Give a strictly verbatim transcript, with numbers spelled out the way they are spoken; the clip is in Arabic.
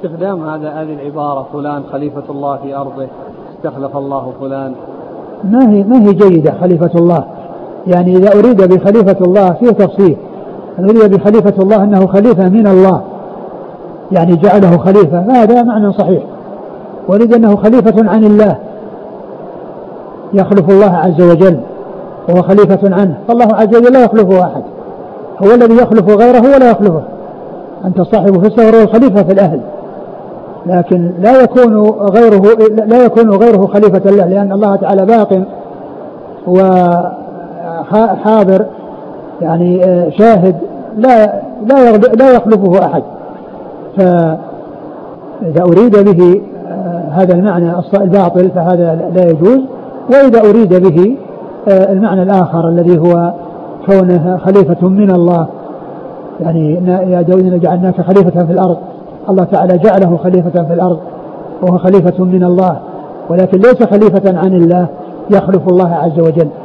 استخدام هذا هذه العبارة فلان خليفة الله في أرضه استخلف الله فلان ما هي ما هي جيدة خليفة الله. يعني إذا أريد بخليفة الله فيه تفصيل، أريد بخليفة الله أنه خليفة من الله يعني جعله خليفة فهذا معنى صحيح، وأريد أنه خليفة عن الله يخلف الله عز وجل وهو خليفة عنه، فالله عز وجل لا يخلفه أحد، هو الذي يخلف غيره ولا يخلفه. أنت صاحب في السفر والخليفة في الأهل، لكن لا يكون غيره لا يكون غيره خليفة له، لأن الله تعالى باق وحاضر يعني شاهد لا لا لا يخلفه أحد. فإذا أريد به هذا المعنى الباطل فهذا لا يجوز، وإذا أريد به المعنى الآخر الذي هو كونه خليفة من الله، يعني يا داود جعلناك خليفة في الأرض، الله تعالى جعله خليفة في الأرض وهو خليفة من الله، ولكن ليس خليفة عن الله يخلف الله عز وجل.